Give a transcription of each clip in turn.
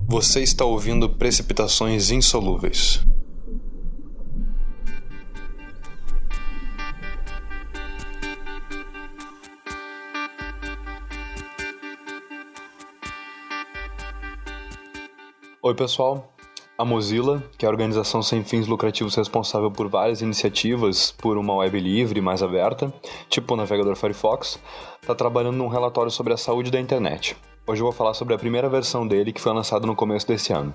Você está ouvindo Precipitações Insolúveis. Oi pessoal, a Mozilla, que é a organização sem fins lucrativos responsável por várias iniciativas por uma web livre e mais aberta, tipo o navegador Firefox, está trabalhando num relatório sobre a saúde da internet. Hoje eu vou falar sobre a primeira versão dele, que foi lançada no começo desse ano.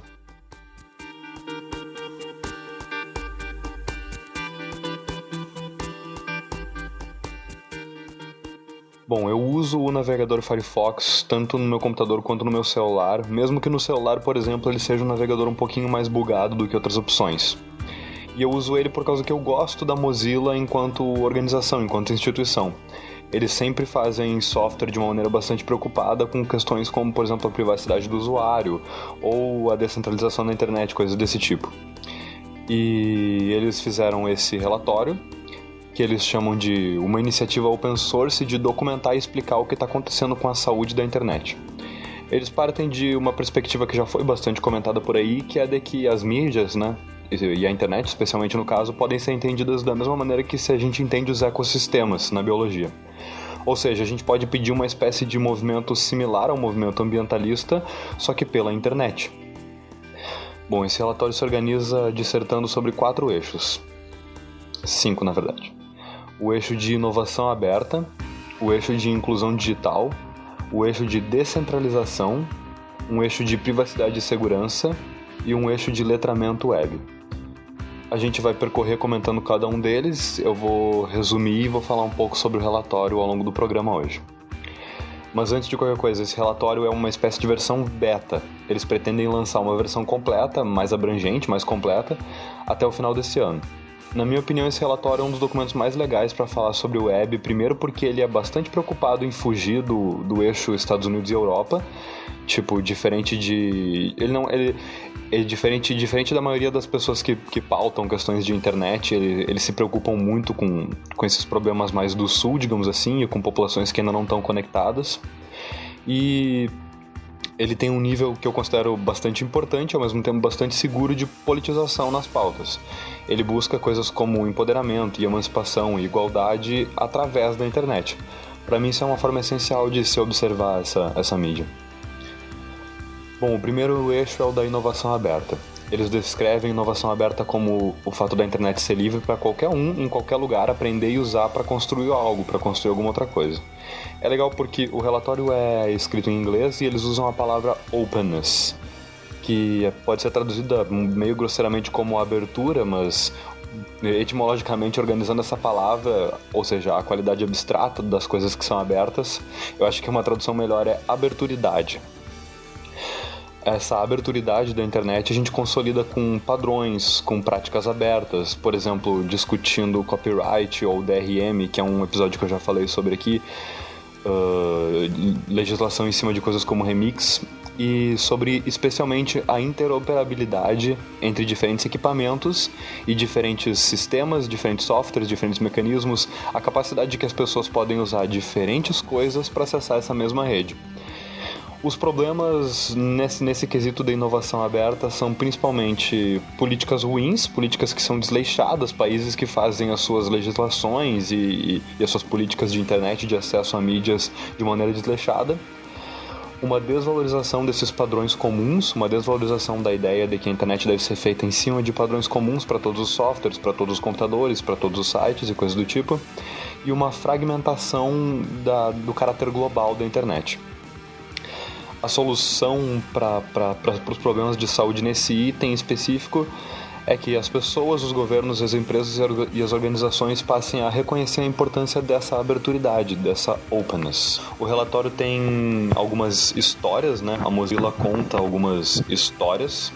Bom, eu uso o navegador Firefox tanto no meu computador quanto no meu celular, mesmo que no celular, por exemplo, ele seja um navegador um pouquinho mais bugado do que outras opções. E eu uso ele por causa que eu gosto da Mozilla enquanto organização, enquanto instituição. Eles sempre fazem software de uma maneira bastante preocupada com questões como, por exemplo, a privacidade do usuário ou a descentralização da internet, coisas desse tipo. E eles fizeram esse relatório, que eles chamam de uma iniciativa open source de documentar e explicar o que está acontecendo com a saúde da internet. Eles partem de uma perspectiva que já foi bastante comentada por aí, que é de que as mídias, né, e a internet, especialmente no caso, podem ser entendidas da mesma maneira que se a gente entende os ecossistemas na biologia. Ou seja, a gente pode pedir uma espécie de movimento similar ao movimento ambientalista, só que pela internet. Bom, esse relatório se organiza dissertando sobre 4 eixos. 5, na verdade. O eixo de inovação aberta, o eixo de inclusão digital, o eixo de descentralização, um eixo de privacidade e segurança e um eixo de letramento web. A gente vai percorrer comentando cada um deles, eu vou resumir e vou falar um pouco sobre o relatório ao longo do programa hoje. Mas antes de qualquer coisa, esse relatório é uma espécie de versão beta. Eles pretendem lançar uma versão completa, mais abrangente, mais completa, até o final desse ano. Na minha opinião, esse relatório é um dos documentos mais legais para falar sobre o web, primeiro porque ele é bastante preocupado em fugir do eixo Estados Unidos e Europa, tipo, diferente de... Diferente da maioria das pessoas que pautam questões de internet, eles se preocupam muito com esses problemas mais do sul, digamos assim, e com populações que ainda não estão conectadas. E ele tem um nível que eu considero bastante importante, ao mesmo tempo bastante seguro de politização nas pautas. Ele busca coisas como empoderamento e emancipação e igualdade através da internet. Para mim isso é uma forma essencial de se observar essa mídia. Bom, o primeiro eixo é o da inovação aberta. Eles descrevem inovação aberta como o fato da internet ser livre para qualquer um, em qualquer lugar, aprender e usar para construir algo, para construir alguma outra coisa. É legal porque o relatório é escrito em inglês e eles usam a palavra openness, que pode ser traduzida meio grosseiramente como abertura, mas etimologicamente organizando essa palavra, ou seja, a qualidade abstrata das coisas que são abertas, eu acho que uma tradução melhor é aberturidade. Essa aberturidade da internet a gente consolida com padrões, com práticas abertas, por exemplo, discutindo copyright ou DRM, que é um episódio que eu já falei sobre aqui, legislação em cima de coisas como remix, e sobre especialmente a interoperabilidade entre diferentes equipamentos e diferentes sistemas, diferentes softwares, diferentes mecanismos, a capacidade de que as pessoas podem usar diferentes coisas para acessar essa mesma rede. Os problemas nesse quesito da inovação aberta são principalmente políticas ruins, políticas que são desleixadas, países que fazem as suas legislações e as suas políticas de internet, de acesso a mídias de maneira desleixada. Uma desvalorização desses padrões comuns, uma desvalorização da ideia de que a internet deve ser feita em cima de padrões comuns para todos os softwares, para todos os computadores, para todos os sites e coisas do tipo, e uma fragmentação do caráter global da internet. A solução para os problemas de saúde nesse item específico é que as pessoas, os governos, as empresas e as organizações passem a reconhecer a importância dessa aberturidade, dessa openness. O relatório tem algumas histórias, né? A Mozilla conta algumas histórias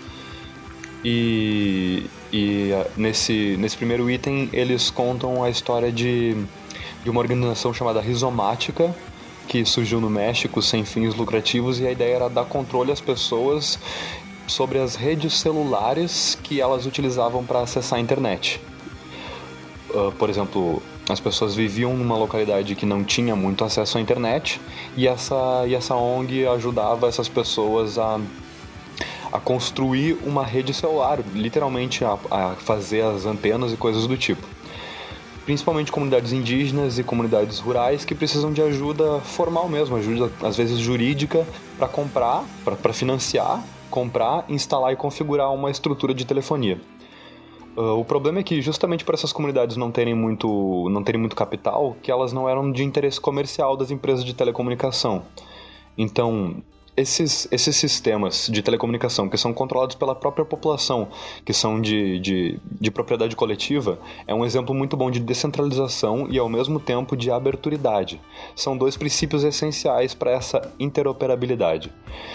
e nesse primeiro item eles contam a história de uma organização chamada Rizomática, que surgiu no México sem fins lucrativos, e a ideia era dar controle às pessoas sobre as redes celulares que elas utilizavam para acessar a internet. Por exemplo, as pessoas viviam numa localidade que não tinha muito acesso à internet, e essa ONG ajudava essas pessoas a construir uma rede celular, literalmente a fazer as antenas e coisas do tipo. Principalmente comunidades indígenas e comunidades rurais que precisam de ajuda formal mesmo, ajuda às vezes jurídica para comprar, para financiar, comprar, instalar e configurar uma estrutura de telefonia. O problema é que justamente por essas comunidades não terem muito capital, que elas não eram de interesse comercial das empresas de telecomunicação. Então, esses sistemas de telecomunicação que são controlados pela própria população, que são de propriedade coletiva, é um exemplo muito bom de descentralização e, ao mesmo tempo, de aberturidade. São dois princípios essenciais para essa interoperabilidade.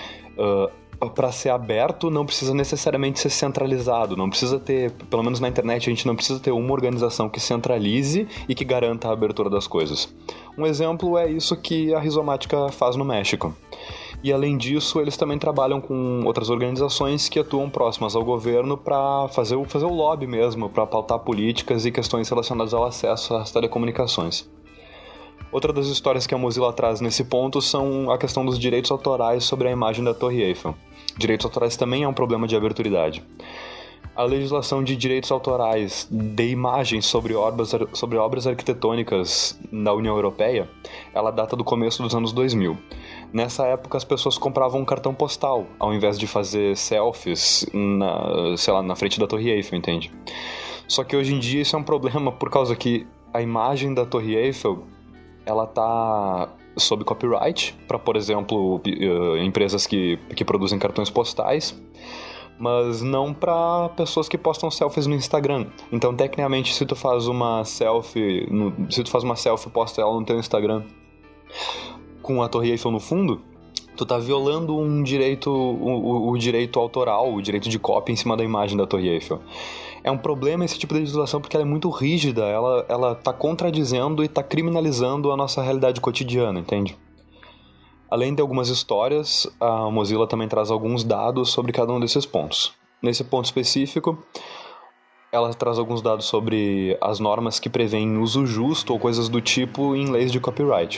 Para ser aberto, não precisa necessariamente ser centralizado, não precisa ter, pelo menos na internet, a gente não precisa ter uma organização que centralize e que garanta a abertura das coisas. Um exemplo é isso que a Rizomática faz no México. E além disso, eles também trabalham com outras organizações que atuam próximas ao governo para fazer o lobby mesmo, para pautar políticas e questões relacionadas ao acesso às telecomunicações. Outra das histórias que a Mozilla traz nesse ponto são a questão dos direitos autorais sobre a imagem da Torre Eiffel. Direitos autorais também é um problema de aberturidade. A legislação de direitos autorais de imagens sobre obras arquitetônicas na União Europeia, ela data do começo dos anos 2000. Nessa época, as pessoas compravam um cartão postal, ao invés de fazer selfies na frente da Torre Eiffel, entende? Só que hoje em dia isso é um problema por causa que a imagem da Torre Eiffel ela tá sob copyright para, por exemplo, empresas que produzem cartões postais, mas não para pessoas que postam selfies no Instagram. Então, tecnicamente, se tu faz uma selfie e posta ela no teu Instagram com a Torre Eiffel no fundo, tu tá violando um direito, o direito autoral, o direito de cópia em cima da imagem da Torre Eiffel. É um problema esse tipo de legislação porque ela é muito rígida, ela tá contradizendo e tá criminalizando a nossa realidade cotidiana, entende? Além de algumas histórias, a Mozilla também traz alguns dados sobre cada um desses pontos. Nesse ponto específico, ela traz alguns dados sobre as normas que prevêem uso justo ou coisas do tipo em leis de copyright.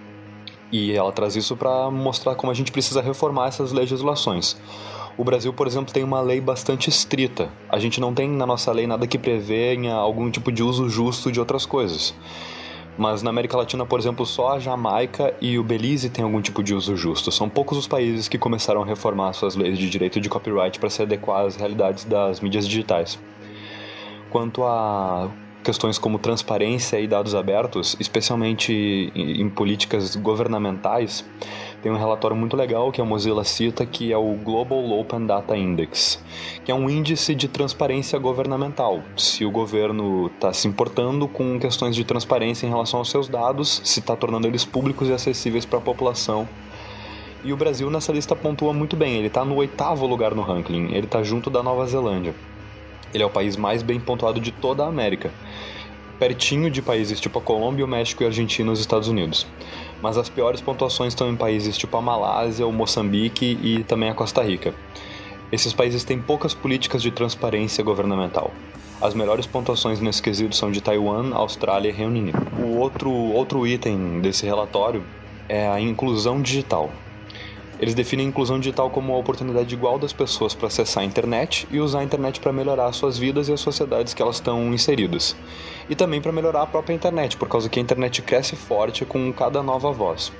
E ela traz isso para mostrar como a gente precisa reformar essas legislações. O Brasil, por exemplo, tem uma lei bastante estrita. A gente não tem na nossa lei nada que prevenha algum tipo de uso justo de outras coisas. Mas na América Latina, por exemplo, só a Jamaica e o Belize têm algum tipo de uso justo. São poucos os países que começaram a reformar suas leis de direito de copyright para se adequar às realidades das mídias digitais. Quanto a questões como transparência e dados abertos, especialmente em políticas governamentais, tem um relatório muito legal que a Mozilla cita, que é o Global Open Data Index, que é um índice de transparência governamental. Se o governo está se importando com questões de transparência em relação aos seus dados, se está tornando eles públicos e acessíveis para a população. E o Brasil nessa lista pontua muito bem, ele está no 8º lugar no ranking, ele está junto da Nova Zelândia. Ele é o país mais bem pontuado de toda a América, pertinho de países tipo a Colômbia, o México e a Argentina e os Estados Unidos. Mas as piores pontuações estão em países tipo a Malásia, o Moçambique e também a Costa Rica. Esses países têm poucas políticas de transparência governamental. As melhores pontuações nesse quesito são de Taiwan, Austrália e Reino Unido. O outro item desse relatório é a inclusão digital. Eles definem a inclusão digital como a oportunidade igual das pessoas para acessar a internet e usar a internet para melhorar suas vidas e as sociedades que elas estão inseridas. E também para melhorar a própria internet, por causa que a internet cresce forte com cada nova voz.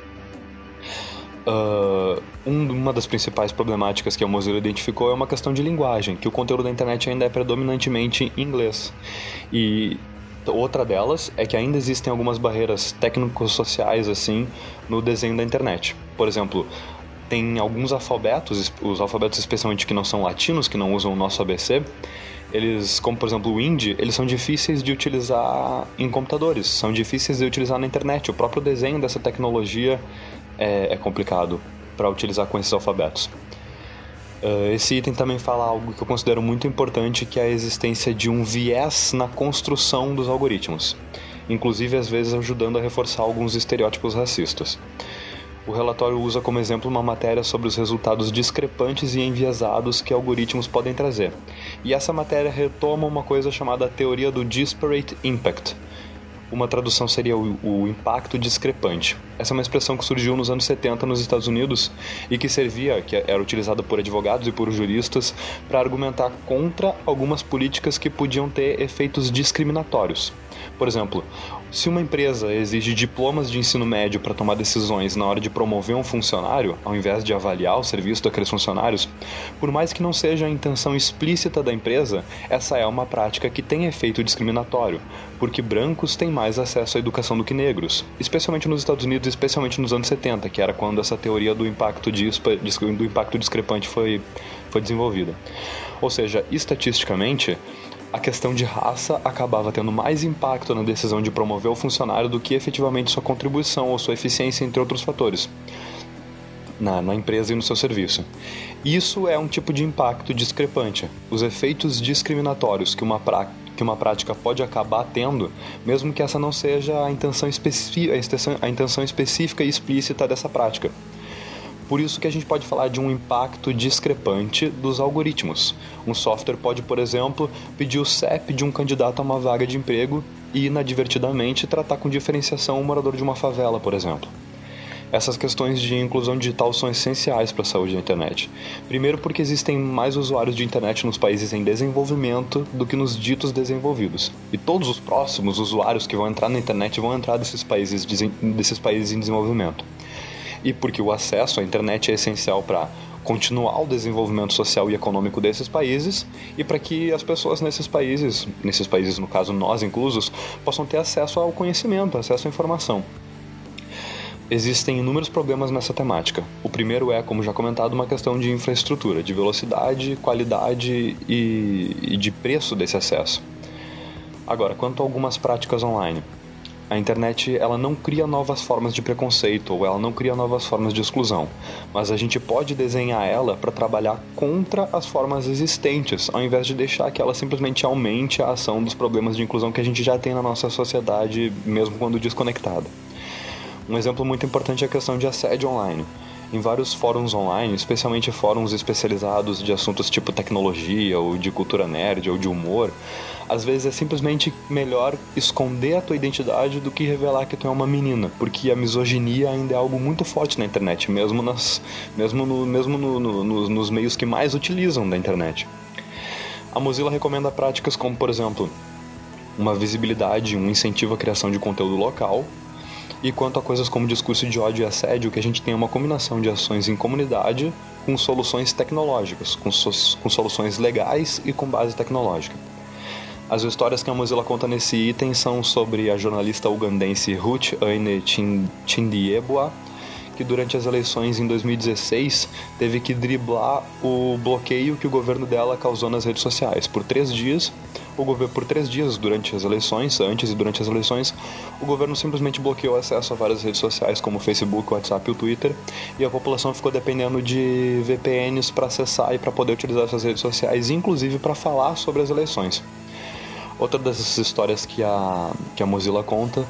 Uma das principais problemáticas que a Mozilla identificou é uma questão de linguagem, que o conteúdo da internet ainda é predominantemente em inglês. E outra delas é que ainda existem algumas barreiras técnico-sociais assim no desenho da internet. Por exemplo, tem alguns alfabetos, os alfabetos especialmente que não são latinos, que não usam o nosso ABC, eles, como por exemplo o hindi, eles são difíceis de utilizar em computadores, são difíceis de utilizar na internet. O próprio desenho dessa tecnologia é complicado para utilizar com esses alfabetos. Esse item também fala algo que eu considero muito importante, que é a existência de um viés na construção dos algoritmos, inclusive às vezes ajudando a reforçar alguns estereótipos racistas. O relatório usa como exemplo uma matéria sobre os resultados discrepantes e enviesados que algoritmos podem trazer. E essa matéria retoma uma coisa chamada teoria do Disparate Impact, Uma tradução seria o impacto discrepante. Essa é uma expressão que surgiu nos anos 70 nos Estados Unidos e que era utilizada por advogados e por juristas para argumentar contra algumas políticas que podiam ter efeitos discriminatórios. Por exemplo, se uma empresa exige diplomas de ensino médio para tomar decisões na hora de promover um funcionário, ao invés de avaliar o serviço daqueles funcionários, por mais que não seja a intenção explícita da empresa, essa é uma prática que tem efeito discriminatório, porque brancos têm mais acesso à educação do que negros, especialmente nos Estados Unidos, especialmente nos anos 70, que era quando essa teoria do impacto discrepante foi desenvolvida. Ou seja, estatisticamente, a questão de raça acabava tendo mais impacto na decisão de promover o funcionário do que efetivamente sua contribuição ou sua eficiência, entre outros fatores, na empresa e no seu serviço. Isso é um tipo de impacto discrepante. Os efeitos discriminatórios que uma prática pode acabar tendo, mesmo que essa não seja a intenção específica e explícita dessa prática. Por isso que a gente pode falar de um impacto discrepante dos algoritmos. Um software pode, por exemplo, pedir o CEP de um candidato a uma vaga de emprego e, inadvertidamente, tratar com diferenciação um morador de uma favela, por exemplo. Essas questões de inclusão digital são essenciais para a saúde da internet. Primeiro porque existem mais usuários de internet nos países em desenvolvimento do que nos ditos desenvolvidos. E todos os próximos usuários que vão entrar na internet vão entrar desses países em desenvolvimento. E porque o acesso à internet é essencial para continuar o desenvolvimento social e econômico desses países e para que as pessoas nesses países no caso nós inclusos, possam ter acesso ao conhecimento, acesso à informação. Existem inúmeros problemas nessa temática. O primeiro é, como já comentado, uma questão de infraestrutura, de velocidade, qualidade e de preço desse acesso. Agora, quanto a algumas práticas online. A internet ela não cria novas formas de preconceito ou ela não cria novas formas de exclusão, mas a gente pode desenhar ela para trabalhar contra as formas existentes, ao invés de deixar que ela simplesmente aumente a ação dos problemas de inclusão que a gente já tem na nossa sociedade, mesmo quando desconectada. Um exemplo muito importante é a questão de assédio online. Em vários fóruns online, especialmente fóruns especializados de assuntos tipo tecnologia, ou de cultura nerd, ou de humor, às vezes é simplesmente melhor esconder a tua identidade do que revelar que tu é uma menina, porque a misoginia ainda é algo muito forte na internet, mesmo nos meios que mais utilizam da internet. A Mozilla recomenda práticas como, por exemplo, uma visibilidade, um incentivo à criação de conteúdo local. E quanto a coisas como discurso de ódio e assédio, que a gente tem uma combinação de ações em comunidade com soluções tecnológicas, com soluções legais e com base tecnológica. As histórias que a Mozilla conta nesse item são sobre a jornalista ugandense Ruth Aine Tchindiebwa, que durante as eleições em 2016 teve que driblar o bloqueio que o governo dela causou nas redes sociais. Por 3 dias durante as eleições, antes e durante as eleições, o governo simplesmente bloqueou acesso a várias redes sociais como o Facebook, o WhatsApp e o Twitter, e a população ficou dependendo de VPNs para acessar e para poder utilizar essas redes sociais, inclusive para falar sobre as eleições. Outra dessas histórias que a Mozilla conta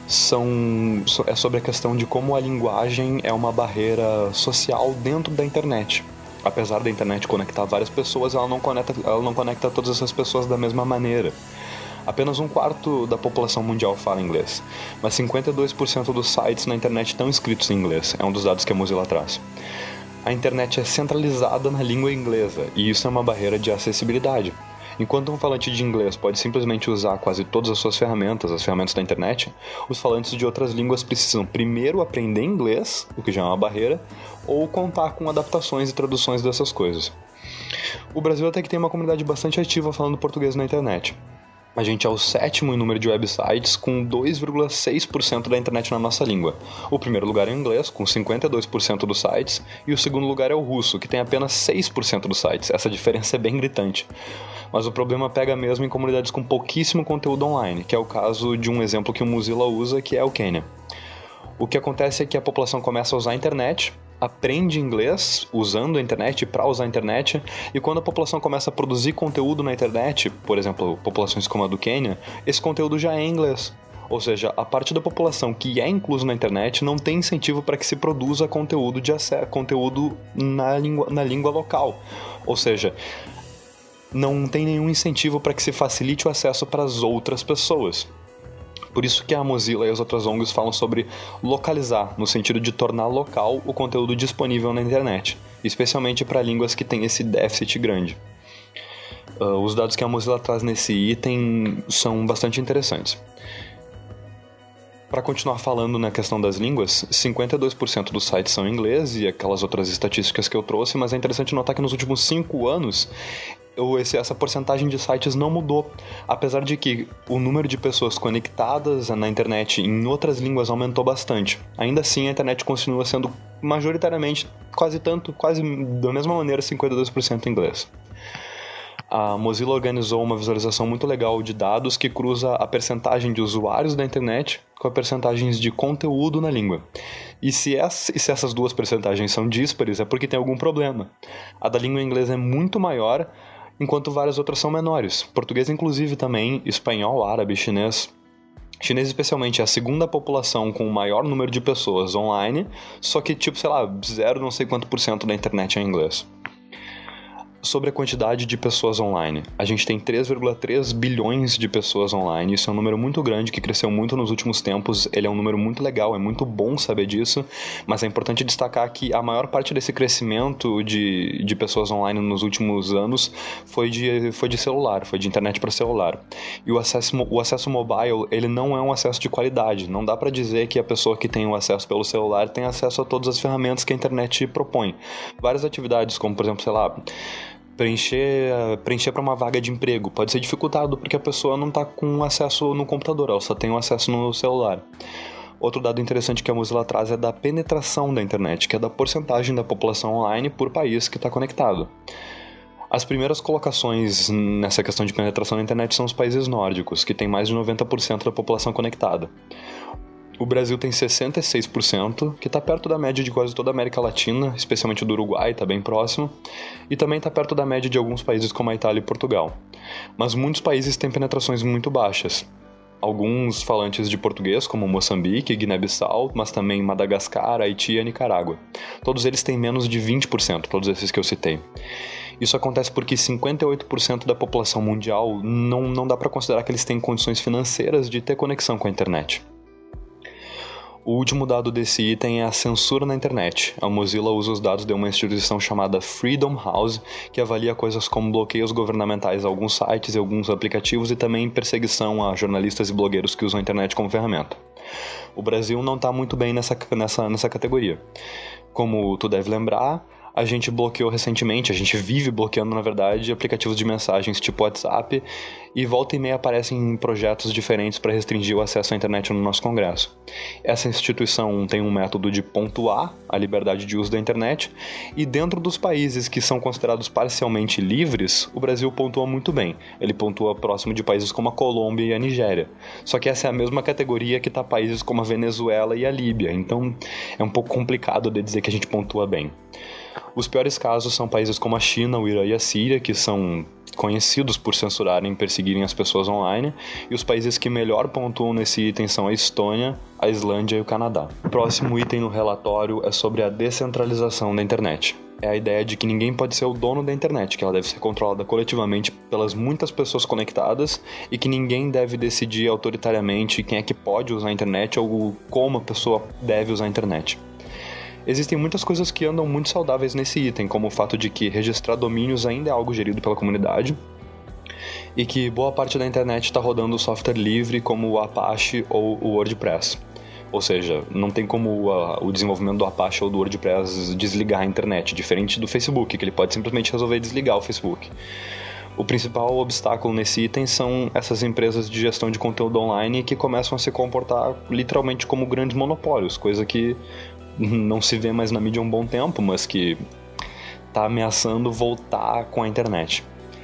é sobre a questão de como a linguagem é uma barreira social dentro da internet. Apesar da internet conectar várias pessoas, ela não conecta todas essas pessoas da mesma maneira. Apenas 1/4 da população mundial fala inglês, mas 52% dos sites na internet estão escritos em inglês, é um dos dados que a Mozilla traz. A internet é centralizada na língua inglesa, e isso é uma barreira de acessibilidade. Enquanto um falante de inglês pode simplesmente usar quase todas as suas ferramentas, as ferramentas da internet, os falantes de outras línguas precisam primeiro aprender inglês, o que já é uma barreira, ou contar com adaptações e traduções dessas coisas. O Brasil até que tem uma comunidade bastante ativa falando português na internet. A gente é o 7º em número de websites, com 2,6% da internet na nossa língua. O primeiro lugar é o inglês, com 52% dos sites, e o segundo lugar é o russo, que tem apenas 6% dos sites. Essa diferença é bem gritante. Mas o problema pega mesmo em comunidades com pouquíssimo conteúdo online, que é o caso de um exemplo que o Mozilla usa, que é o Quênia. O que acontece é que a população começa a usar a internet, aprende inglês usando a internet para usar a internet, e quando a população começa a produzir conteúdo na internet, por exemplo, populações como a do Quênia, esse conteúdo já é em inglês. Ou seja, a parte da população que é incluso na internet não tem incentivo para que se produza conteúdo na língua local. Ou seja, não tem nenhum incentivo para que se facilite o acesso para as outras pessoas. Por isso que a Mozilla e as outras ONGs falam sobre localizar, no sentido de tornar local o conteúdo disponível na internet, especialmente para línguas que têm esse déficit grande. Os dados que a Mozilla traz nesse item são bastante interessantes. Para continuar falando na questão das línguas, 52% dos sites são em inglês e aquelas outras estatísticas que eu trouxe, mas é interessante notar que nos últimos 5 anos essa porcentagem de sites não mudou, apesar de que o número de pessoas conectadas na internet em outras línguas aumentou bastante. Ainda assim, a internet continua sendo majoritariamente quase da mesma maneira 52% em inglês. A Mozilla organizou uma visualização muito legal de dados que cruza a percentagem de usuários da internet com a percentagem de conteúdo na língua. E se essas duas percentagens são díspares, é porque tem algum problema. A da língua inglesa é muito maior, enquanto várias outras são menores. Português, inclusive, também, espanhol, árabe, chinês. Chinês, especialmente, é a segunda população com o maior número de pessoas online, só que, 0 não sei quanto % da internet é em inglês. Sobre a quantidade de pessoas online. A gente tem 3,3 bilhões de pessoas online, isso é um número muito grande que cresceu muito nos últimos tempos, ele é um número muito legal, é muito bom saber disso, mas é importante destacar que a maior parte desse crescimento de pessoas online nos últimos anos foi de celular, foi de internet para celular. E o acesso mobile, ele não é um acesso de qualidade, não dá para dizer que a pessoa que tem o acesso pelo celular tem acesso a todas as ferramentas que a internet propõe. Várias atividades, como por exemplo, preencher para uma vaga de emprego pode ser dificultado porque a pessoa não está com acesso no computador, ela só tem o acesso no celular. Outro dado interessante que a Mozilla traz é da penetração da internet, que é da porcentagem da população online por país que está conectado. As primeiras colocações nessa questão de penetração na internet são os países nórdicos, que têm mais de 90% da população conectada. O Brasil tem 66%, que está perto da média de quase toda a América Latina, especialmente do Uruguai, está bem próximo, e também está perto da média de alguns países como a Itália e Portugal. Mas muitos países têm penetrações muito baixas. Alguns falantes de português, como Moçambique, Guiné-Bissau, mas também Madagascar, Haiti e Nicarágua. Todos eles têm menos de 20%, todos esses que eu citei. Isso acontece porque 58% da população mundial não dá para considerar que eles têm condições financeiras de ter conexão com a internet. O último dado desse item é a censura na internet. A Mozilla usa os dados de uma instituição chamada Freedom House, que avalia coisas como bloqueios governamentais a alguns sites e alguns aplicativos e também perseguição a jornalistas e blogueiros que usam a internet como ferramenta. O Brasil não está muito bem nessa categoria. Como tu deve lembrar, a gente bloqueou recentemente, a gente vive bloqueando, na verdade, aplicativos de mensagens tipo WhatsApp e volta e meia aparecem projetos diferentes para restringir o acesso à internet no nosso Congresso. Essa instituição tem um método de pontuar a liberdade de uso da internet e dentro dos países que são considerados parcialmente livres, o Brasil pontua muito bem. Ele pontua próximo de países como a Colômbia e a Nigéria. Só que essa é a mesma categoria que está países como a Venezuela e a Líbia, então é um pouco complicado de dizer que a gente pontua bem. Os piores casos são países como a China, o Irã e a Síria, que são conhecidos por censurarem e perseguirem as pessoas online, e os países que melhor pontuam nesse item são a Estônia, a Islândia e o Canadá. O próximo item no relatório é sobre a descentralização da internet. É a ideia de que ninguém pode ser o dono da internet, que ela deve ser controlada coletivamente pelas muitas pessoas conectadas e que ninguém deve decidir autoritariamente quem é que pode usar a internet ou como a pessoa deve usar a internet. Existem muitas coisas que andam muito saudáveis nesse item, como o fato de que registrar domínios ainda é algo gerido pela comunidade e que boa parte da internet está rodando software livre como o Apache ou o WordPress. Ou seja, não tem como o desenvolvimento do Apache ou do WordPress desligar a internet, diferente do Facebook, que ele pode simplesmente resolver desligar o Facebook. O principal obstáculo nesse item são essas empresas de gestão de conteúdo online que começam a se comportar literalmente como grandes monopólios, coisa que não se vê mais na mídia há um bom tempo, mas que está ameaçando voltar com a internet.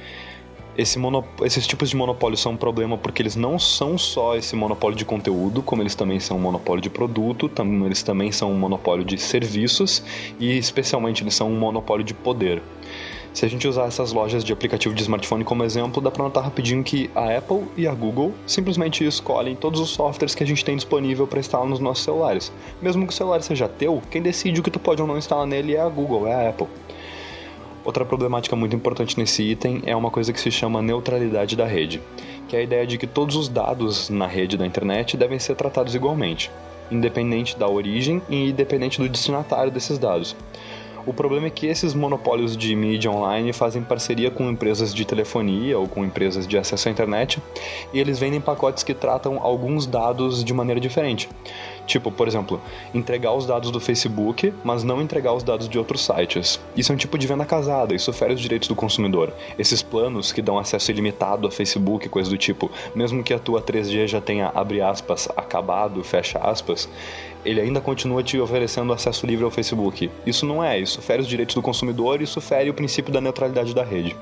Esses tipos de monopólios são um problema porque eles não são só esse monopólio de conteúdo, como eles também são um monopólio de produto, eles também são um monopólio de serviços e especialmente eles são um monopólio de poder. Se a gente usar essas lojas de aplicativo de smartphone como exemplo, dá para notar rapidinho que a Apple e a Google simplesmente escolhem todos os softwares que a gente tem disponível para instalar nos nossos celulares. Mesmo que o celular seja teu, quem decide o que tu pode ou não instalar nele é a Google, é a Apple. Outra problemática muito importante nesse item é uma coisa que se chama neutralidade da rede, que é a ideia de que todos os dados na rede da internet devem ser tratados igualmente, independente da origem e independente do destinatário desses dados. O problema é que esses monopólios de mídia online fazem parceria com empresas de telefonia ou com empresas de acesso à internet, e eles vendem pacotes que tratam alguns dados de maneira diferente. Tipo, por exemplo, entregar os dados do Facebook, mas não entregar os dados de outros sites. Isso é um tipo de venda casada, isso fere os direitos do consumidor. Esses planos que dão acesso ilimitado a Facebook, coisa do tipo, mesmo que a tua 3G já tenha, abre aspas, acabado, fecha aspas, ele ainda continua te oferecendo acesso livre ao Facebook. Isso não é, isso fere os direitos do consumidor e isso fere o princípio da neutralidade da rede.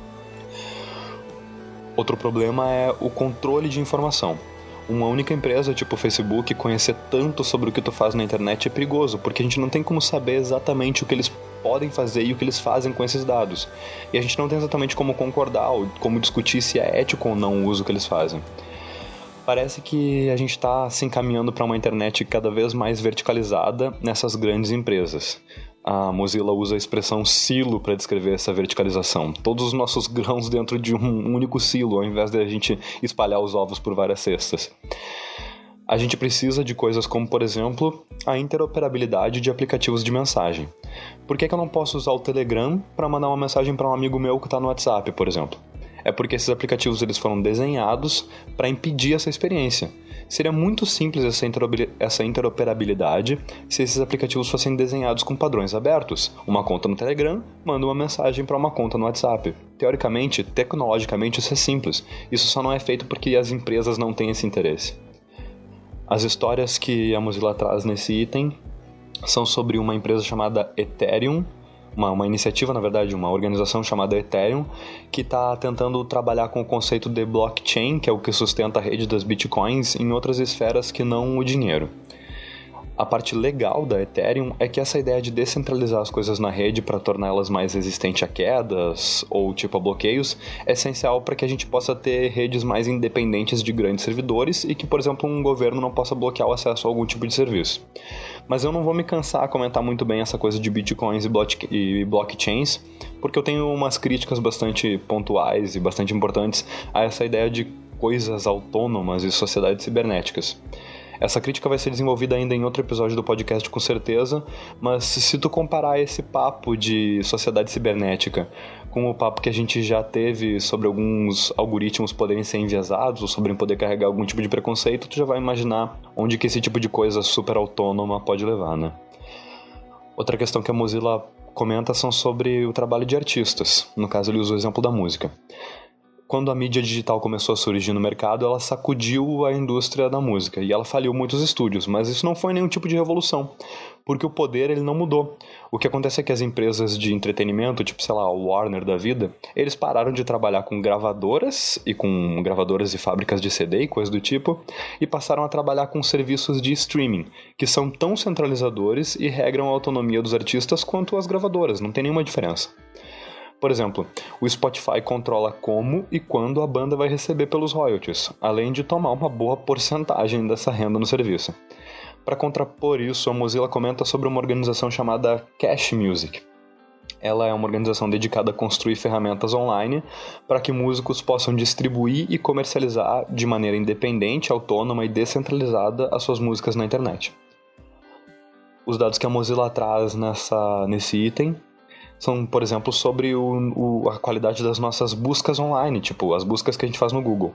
Outro problema é o controle de informação. Uma única empresa, tipo o Facebook, conhecer tanto sobre o que tu faz na internet é perigoso, porque a gente não tem como saber exatamente o que eles podem fazer e o que eles fazem com esses dados. E a gente não tem exatamente como concordar ou como discutir se é ético ou não o uso que eles fazem. Parece que a gente está se encaminhando para uma internet cada vez mais verticalizada nessas grandes empresas. A Mozilla usa a expressão silo para descrever essa verticalização. Todos os nossos grãos dentro de um único silo, ao invés de a gente espalhar os ovos por várias cestas. A gente precisa de coisas como, por exemplo, a interoperabilidade de aplicativos de mensagem. Por que eu não posso usar o Telegram para mandar uma mensagem para um amigo meu que está no WhatsApp, por exemplo? É porque esses aplicativos eles foram desenhados para impedir essa experiência. Seria muito simples essa interoperabilidade se esses aplicativos fossem desenhados com padrões abertos. Uma conta no Telegram manda uma mensagem para uma conta no WhatsApp. Teoricamente, tecnologicamente, isso é simples. Isso só não é feito porque as empresas não têm esse interesse. As histórias que a Mozilla traz nesse item são sobre uma empresa chamada Ethereum, uma iniciativa, na verdade, uma organização chamada Ethereum, que está tentando trabalhar com o conceito de blockchain, que é o que sustenta a rede das bitcoins, em outras esferas que não o dinheiro. A parte legal da Ethereum é que essa ideia de descentralizar as coisas na rede para torná-las mais resistentes a quedas ou tipo a bloqueios é essencial para que a gente possa ter redes mais independentes de grandes servidores e que, por exemplo, um governo não possa bloquear o acesso a algum tipo de serviço. Mas eu não vou me cansar a comentar muito bem essa coisa de bitcoins e blockchains, porque eu tenho umas críticas bastante pontuais e bastante importantes a essa ideia de coisas autônomas e sociedades cibernéticas. Essa crítica vai ser desenvolvida ainda em outro episódio do podcast, com certeza, mas se tu comparar esse papo de sociedade cibernética com o papo que a gente já teve sobre alguns algoritmos poderem ser enviesados ou sobre poder carregar algum tipo de preconceito, tu já vai imaginar onde que esse tipo de coisa super autônoma pode levar, né? Outra questão que a Mozilla comenta são sobre o trabalho de artistas. No caso, ele usa o exemplo da música. Quando a mídia digital começou a surgir no mercado, ela sacudiu a indústria da música e ela faliu muitos estúdios, mas isso não foi nenhum tipo de revolução, porque o poder ele não mudou. O que acontece é que as empresas de entretenimento, tipo, sei lá, o Warner da vida, eles pararam de trabalhar com gravadoras e fábricas de CD e coisa do tipo, e passaram a trabalhar com serviços de streaming, que são tão centralizadores e regram a autonomia dos artistas quanto as gravadoras, não tem nenhuma diferença. Por exemplo, o Spotify controla como e quando a banda vai receber pelos royalties, além de tomar uma boa porcentagem dessa renda no serviço. Para contrapor isso, a Mozilla comenta sobre uma organização chamada Cash Music. Ela é uma organização dedicada a construir ferramentas online para que músicos possam distribuir e comercializar de maneira independente, autônoma e descentralizada as suas músicas na internet. Os dados que a Mozilla traz nesse item são, por exemplo, sobre a qualidade das nossas buscas online, tipo, as buscas que a gente faz no Google.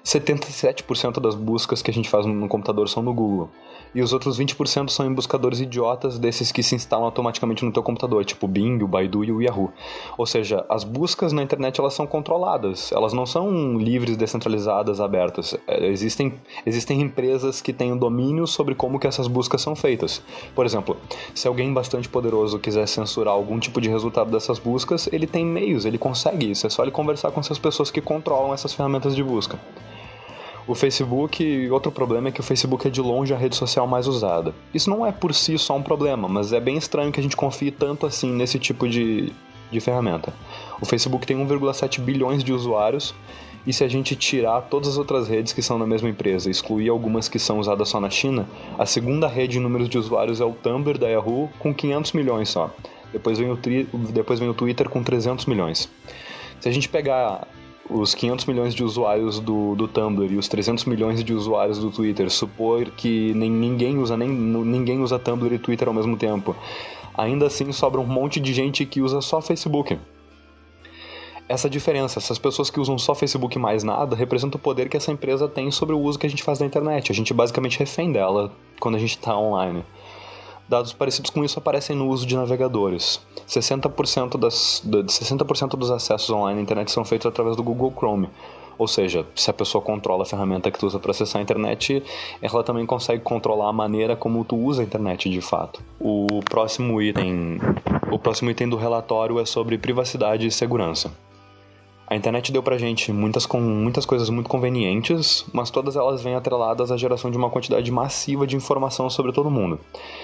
77% das buscas que a gente faz no computador são no Google. E os outros 20% são em buscadores idiotas desses que se instalam automaticamente no teu computador, tipo o Bing, o Baidu e o Yahoo. Ou seja, as buscas na internet elas são controladas, elas não são livres, descentralizadas, abertas. Existem empresas que têm o domínio sobre como que essas buscas são feitas. Por exemplo, se alguém bastante poderoso quiser censurar algum tipo de resultado dessas buscas, ele tem meios, ele consegue isso, é só ele conversar com essas pessoas que controlam essas ferramentas de busca. O Facebook, outro problema é que o Facebook é de longe a rede social mais usada. Isso não é por si só um problema, mas é bem estranho que a gente confie tanto assim nesse tipo de ferramenta. O Facebook tem 1,7 bilhões de usuários, e se a gente tirar todas as outras redes que são na mesma empresa e excluir algumas que são usadas só na China, a segunda rede em números de usuários é o Tumblr da Yahoo, com 500 milhões só. Depois vem o Twitter com 300 milhões. Se a gente pegar os 500 milhões de usuários do Tumblr e os 300 milhões de usuários do Twitter, supor que ninguém usa Tumblr e Twitter ao mesmo tempo, ainda assim sobra um monte de gente que usa só Facebook. Essa diferença, essas pessoas que usam só Facebook e mais nada, representa o poder que essa empresa tem sobre o uso que a gente faz da internet. A gente basicamente refém dela quando a gente está online. Dados parecidos com isso aparecem no uso de navegadores. 60% dos acessos online à internet são feitos através do Google Chrome. Ou seja, se a pessoa controla a ferramenta que tu usa para acessar a internet, ela também consegue controlar a maneira como tu usa a internet de fato. O próximo item do relatório é sobre privacidade e segurança. A internet deu pra gente muitas coisas muito convenientes, mas todas elas vêm atreladas à geração de uma quantidade massiva de informação sobre todo mundo.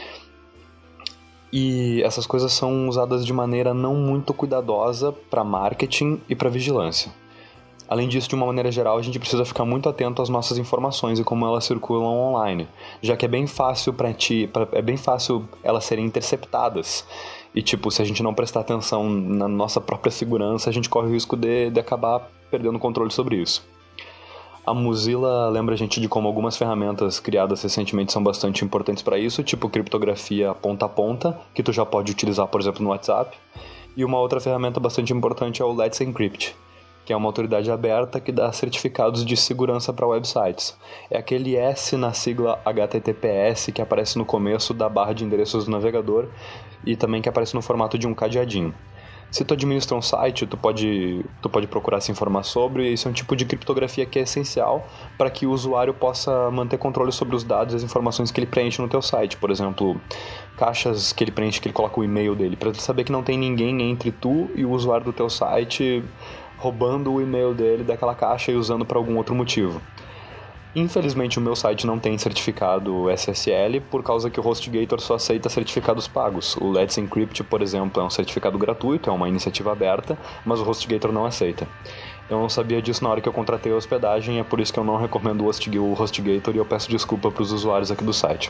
E essas coisas são usadas de maneira não muito cuidadosa para marketing e para vigilância. Além disso, de uma maneira geral, a gente precisa ficar muito atento às nossas informações e como elas circulam online, já que é bem fácil elas serem interceptadas. E se a gente não prestar atenção na nossa própria segurança, a gente corre o risco de acabar perdendo o controle sobre isso. A Mozilla lembra a gente de como algumas ferramentas criadas recentemente são bastante importantes para isso, tipo criptografia ponta a ponta, que tu já pode utilizar, por exemplo, no WhatsApp. E uma outra ferramenta bastante importante é o Let's Encrypt, que é uma autoridade aberta que dá certificados de segurança para websites. É aquele S na sigla HTTPS que aparece no começo da barra de endereços do navegador e também que aparece no formato de um cadeadinho. Se tu administra um site, tu pode procurar se informar sobre, e isso é um tipo de criptografia que é essencial para que o usuário possa manter controle sobre os dados e as informações que ele preenche no teu site. Por exemplo, caixas que ele preenche, que ele coloca o e-mail dele, para ele saber que não tem ninguém entre tu e o usuário do teu site roubando o e-mail dele daquela caixa e usando para algum outro motivo. Infelizmente o meu site não tem certificado SSL por causa que o HostGator só aceita certificados pagos. O Let's Encrypt, por exemplo, é um certificado gratuito, é uma iniciativa aberta, mas o HostGator não aceita. Eu não sabia disso na hora que eu contratei a hospedagem, é por isso que eu não recomendo o HostGator e eu peço desculpa para os usuários aqui do site.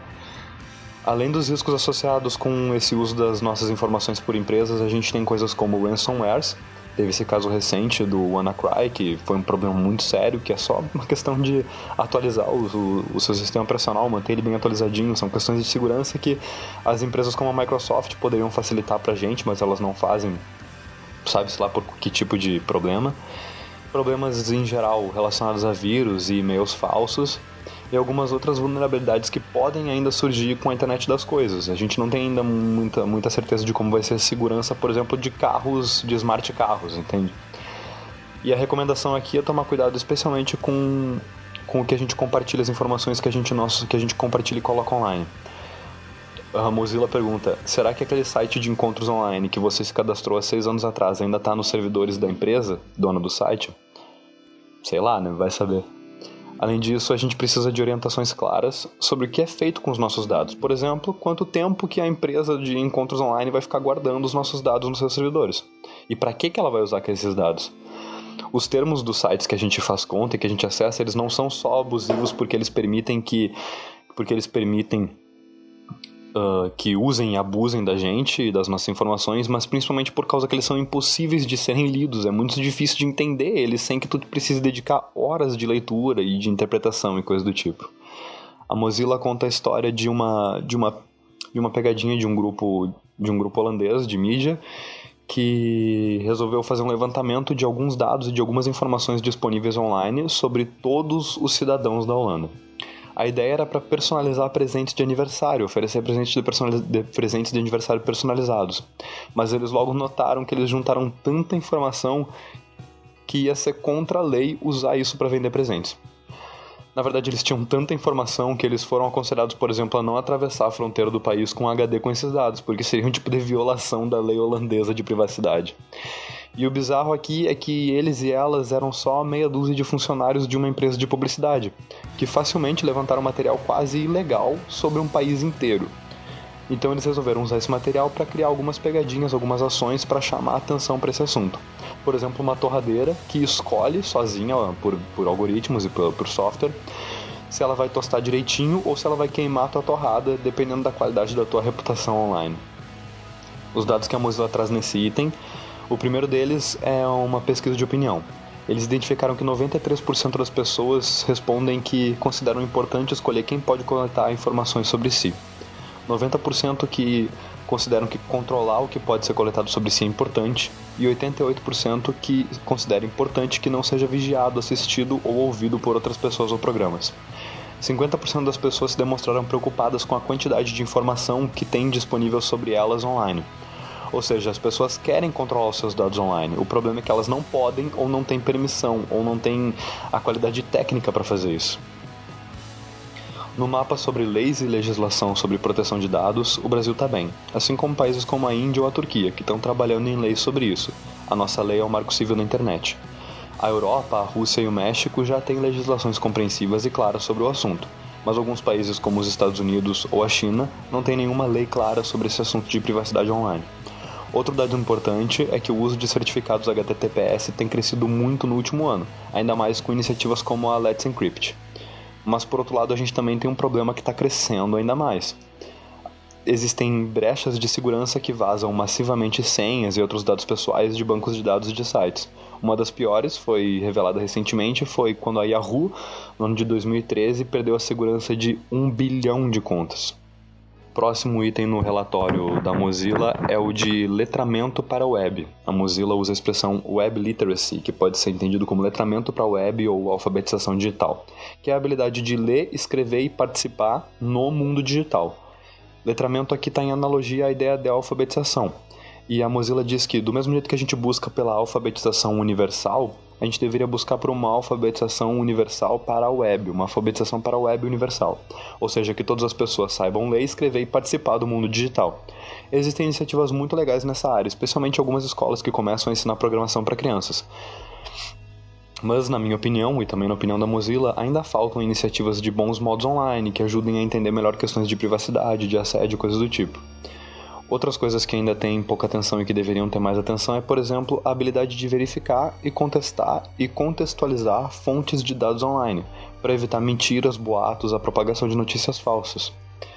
Além dos riscos associados com esse uso das nossas informações por empresas, a gente tem coisas como ransomwares. Teve esse caso recente do WannaCry, que foi um problema muito sério, que é só uma questão de atualizar o seu sistema operacional, manter ele bem atualizadinho. São questões de segurança que as empresas como a Microsoft poderiam facilitar pra gente, mas elas não fazem, sabe-se lá por que tipo de problema. Problemas em geral relacionados a vírus e e-mails falsos, e algumas outras vulnerabilidades que podem ainda surgir com a internet das coisas. A gente não tem ainda muita certeza de como vai ser a segurança, por exemplo, de carros, de smart carros, entende? E a recomendação aqui é tomar cuidado especialmente com o que a gente compartilha, as informações que a gente compartilha e coloca online. A Mozilla pergunta, será que aquele site de encontros online que você se cadastrou há 6 anos atrás ainda está nos servidores da empresa, dona do site? Sei lá, né? Vai saber. Além disso, a gente precisa de orientações claras sobre o que é feito com os nossos dados. Por exemplo, quanto tempo que a empresa de encontros online vai ficar guardando os nossos dados nos seus servidores. E para que ela vai usar esses dados? Os termos dos sites que a gente faz conta e que a gente acessa, eles não são só abusivos porque eles permitem que usem e abusem da gente e das nossas informações, mas principalmente por causa que eles são impossíveis de serem lidos. É muito difícil de entender eles sem que tu precise dedicar horas de leitura e de interpretação e coisa do tipo. A Mozilla conta a história de uma pegadinha de um grupo holandês de mídia que resolveu fazer um levantamento de alguns dados e de algumas informações disponíveis online sobre todos os cidadãos da Holanda. A ideia era para personalizar presentes de aniversário, oferecer presentes de aniversário personalizados. Mas eles logo notaram que eles juntaram tanta informação que ia ser contra a lei usar isso para vender presentes. Na verdade, eles tinham tanta informação que eles foram aconselhados, por exemplo, a não atravessar a fronteira do país com HD com esses dados, porque seria um tipo de violação da lei holandesa de privacidade. E o bizarro aqui é que eles e elas eram só meia dúzia de funcionários de uma empresa de publicidade, que facilmente levantaram material quase ilegal sobre um país inteiro. Então eles resolveram usar esse material para criar algumas pegadinhas, algumas ações para chamar a atenção para esse assunto. Por exemplo, uma torradeira que escolhe sozinha, por algoritmos e por software, se ela vai tostar direitinho ou se ela vai queimar a tua torrada, dependendo da qualidade da tua reputação online. Os dados que a Mozilla traz nesse item, o primeiro deles é uma pesquisa de opinião. Eles identificaram que 93% das pessoas respondem que consideram importante escolher quem pode coletar informações sobre si. 90% que consideram que controlar o que pode ser coletado sobre si é importante, e 88% que consideram importante que não seja vigiado, assistido ou ouvido por outras pessoas ou programas. 50% das pessoas se demonstraram preocupadas com a quantidade de informação que tem disponível sobre elas online. Ou seja, as pessoas querem controlar os seus dados online. O problema é que elas não podem, ou não têm permissão, ou não têm a qualidade técnica para fazer isso. No mapa sobre leis e legislação sobre proteção de dados, o Brasil está bem, assim como países como a Índia ou a Turquia, que estão trabalhando em leis sobre isso. A nossa lei é o Marco Civil da Internet. A Europa, a Rússia e o México já têm legislações compreensivas e claras sobre o assunto, mas alguns países como os Estados Unidos ou a China não têm nenhuma lei clara sobre esse assunto de privacidade online. Outro dado importante é que o uso de certificados HTTPS tem crescido muito no último ano, ainda mais com iniciativas como a Let's Encrypt. Mas por outro lado a gente também tem um problema que está crescendo ainda mais. Existem brechas de segurança que vazam massivamente senhas e outros dados pessoais de bancos de dados de sites. Uma das piores, foi revelada recentemente, foi quando a Yahoo, no ano de 2013, perdeu a segurança de 1 bilhão de contas. Próximo item no relatório da Mozilla é o de letramento para a web. A Mozilla usa a expressão Web Literacy, que pode ser entendido como letramento para a web ou alfabetização digital, que é a habilidade de ler, escrever e participar no mundo digital. Letramento aqui está em analogia à ideia de alfabetização. E a Mozilla diz que, do mesmo jeito que a gente busca pela alfabetização universal, a gente deveria buscar por uma alfabetização universal para a web, uma alfabetização para a web universal. Ou seja, que todas as pessoas saibam ler, escrever e participar do mundo digital. Existem iniciativas muito legais nessa área, especialmente algumas escolas que começam a ensinar programação para crianças. Mas, na minha opinião, e também na opinião da Mozilla, ainda faltam iniciativas de bons modos online que ajudem a entender melhor questões de privacidade, de assédio e coisas do tipo. Outras coisas que ainda têm pouca atenção e que deveriam ter mais atenção é, por exemplo, a habilidade de verificar e contestar e contextualizar fontes de dados online, para evitar mentiras, boatos, a propagação de notícias falsas.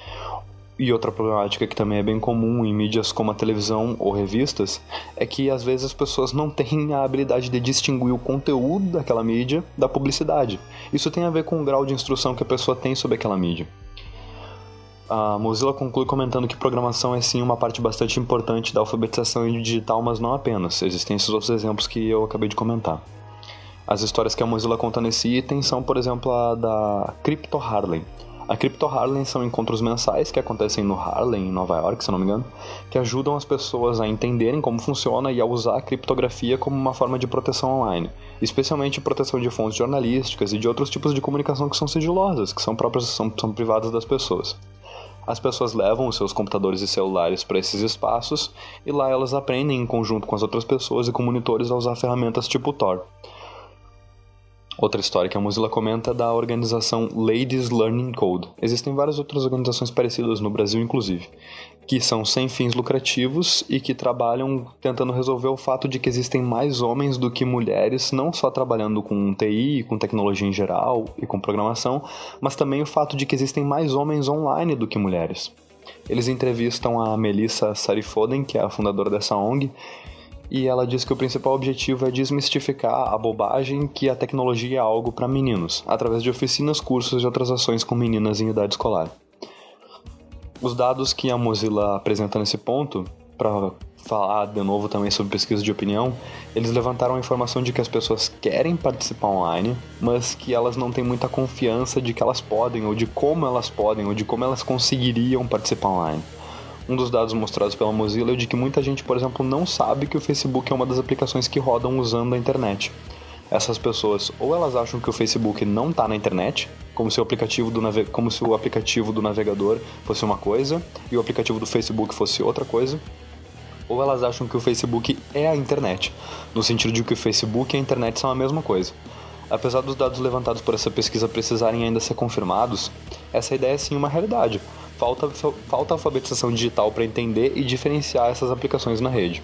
E outra problemática que também é bem comum em mídias como a televisão ou revistas é que às vezes as pessoas não têm a habilidade de distinguir o conteúdo daquela mídia da publicidade. Isso tem a ver com o grau de instrução que a pessoa tem sobre aquela mídia. A Mozilla conclui comentando que programação é sim uma parte bastante importante da alfabetização digital, mas não apenas. Existem esses outros exemplos que eu acabei de comentar. As histórias que a Mozilla conta nesse item são, por exemplo, a da Crypto Harlem. A Crypto Harlem são encontros mensais que acontecem no Harlem, em Nova York, se não me engano, que ajudam as pessoas a entenderem como funciona e a usar a criptografia como uma forma de proteção online, especialmente proteção de fontes jornalísticas e de outros tipos de comunicação que são sigilosas, que são privadas das pessoas. As pessoas levam os seus computadores e celulares para esses espaços e lá elas aprendem em conjunto com as outras pessoas e com monitores a usar ferramentas tipo Tor. Outra história que a Mozilla comenta é da organização Ladies Learning Code. Existem várias outras organizações parecidas no Brasil, inclusive, que são sem fins lucrativos e que trabalham tentando resolver o fato de que existem mais homens do que mulheres, não só trabalhando com TI, com tecnologia em geral e com programação, mas também o fato de que existem mais homens online do que mulheres. Eles entrevistam a Melissa Sarifoden, que é a fundadora dessa ONG, e ela diz que o principal objetivo é desmistificar a bobagem que a tecnologia é algo para meninos, através de oficinas, cursos e outras ações com meninas em idade escolar. Os dados que a Mozilla apresenta nesse ponto, para falar de novo também sobre pesquisa de opinião, eles levantaram a informação de que as pessoas querem participar online, mas que elas não têm muita confiança de que elas podem, ou de como elas podem, ou de como elas conseguiriam participar online. Um dos dados mostrados pela Mozilla é de que muita gente, por exemplo, não sabe que o Facebook é uma das aplicações que rodam usando a internet. Essas pessoas, ou elas acham que o Facebook não está na internet, como se o aplicativo do navegador fosse uma coisa e o aplicativo do Facebook fosse outra coisa, ou elas acham que o Facebook é a internet, no sentido de que o Facebook e a internet são a mesma coisa. Apesar dos dados levantados por essa pesquisa precisarem ainda ser confirmados, essa ideia é sim uma realidade. Falta alfabetização digital para entender e diferenciar essas aplicações na rede.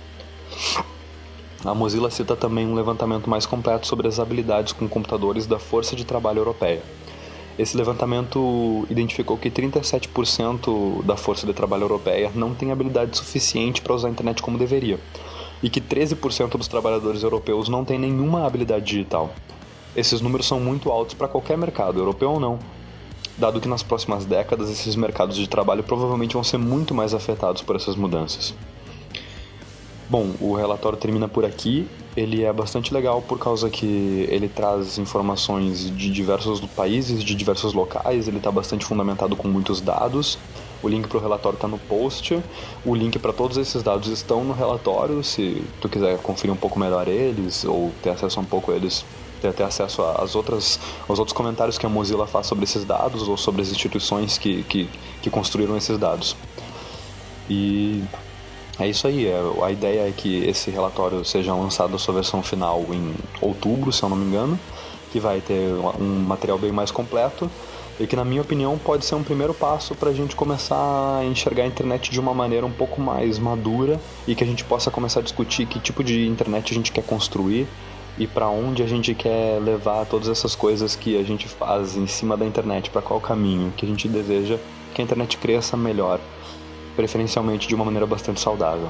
A Mozilla cita também um levantamento mais completo sobre as habilidades com computadores da Força de Trabalho Europeia. Esse levantamento identificou que 37% da força de trabalho europeia não tem habilidade suficiente para usar a internet como deveria, e que 13% dos trabalhadores europeus não têm nenhuma habilidade digital. Esses números são muito altos para qualquer mercado, europeu ou não, dado que nas próximas décadas esses mercados de trabalho provavelmente vão ser muito mais afetados por essas mudanças. Bom, o relatório termina por aqui. Ele é bastante legal por causa que ele traz informações de diversos países, de diversos locais, ele está bastante fundamentado com muitos dados. O link para o relatório está no post. O link para todos esses dados estão no relatório, se tu quiser conferir um pouco melhor eles, ou ter acesso a um pouco a eles, ter acesso aos outros comentários que a Mozilla faz sobre esses dados, ou sobre as instituições que construíram esses dados. E é isso aí, a ideia é que esse relatório seja lançado a sua versão final em outubro, se eu não me engano, que vai ter um material bem mais completo e que, na minha opinião, pode ser um primeiro passo para a gente começar a enxergar a internet de uma maneira um pouco mais madura e que a gente possa começar a discutir que tipo de internet a gente quer construir e para onde a gente quer levar todas essas coisas que a gente faz em cima da internet, para qual caminho que a gente deseja que a internet cresça melhor, preferencialmente de uma maneira bastante saudável.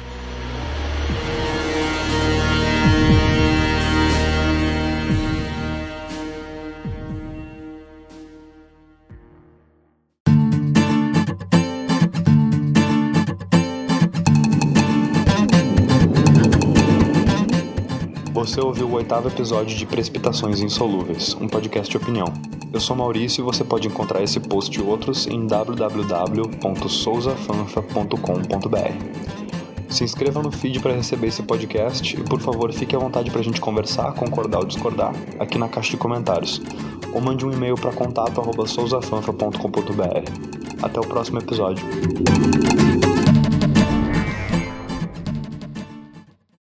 Você ouviu o 8º episódio de Precipitações Insolúveis, um podcast de opinião. Eu sou Maurício e você pode encontrar esse post e outros em www.souzafanfa.com.br. Se inscreva no feed para receber esse podcast e, por favor, fique à vontade para a gente conversar, concordar ou discordar aqui na caixa de comentários. Ou mande um e-mail para contato@souzafanfa.com.br. Até o próximo episódio.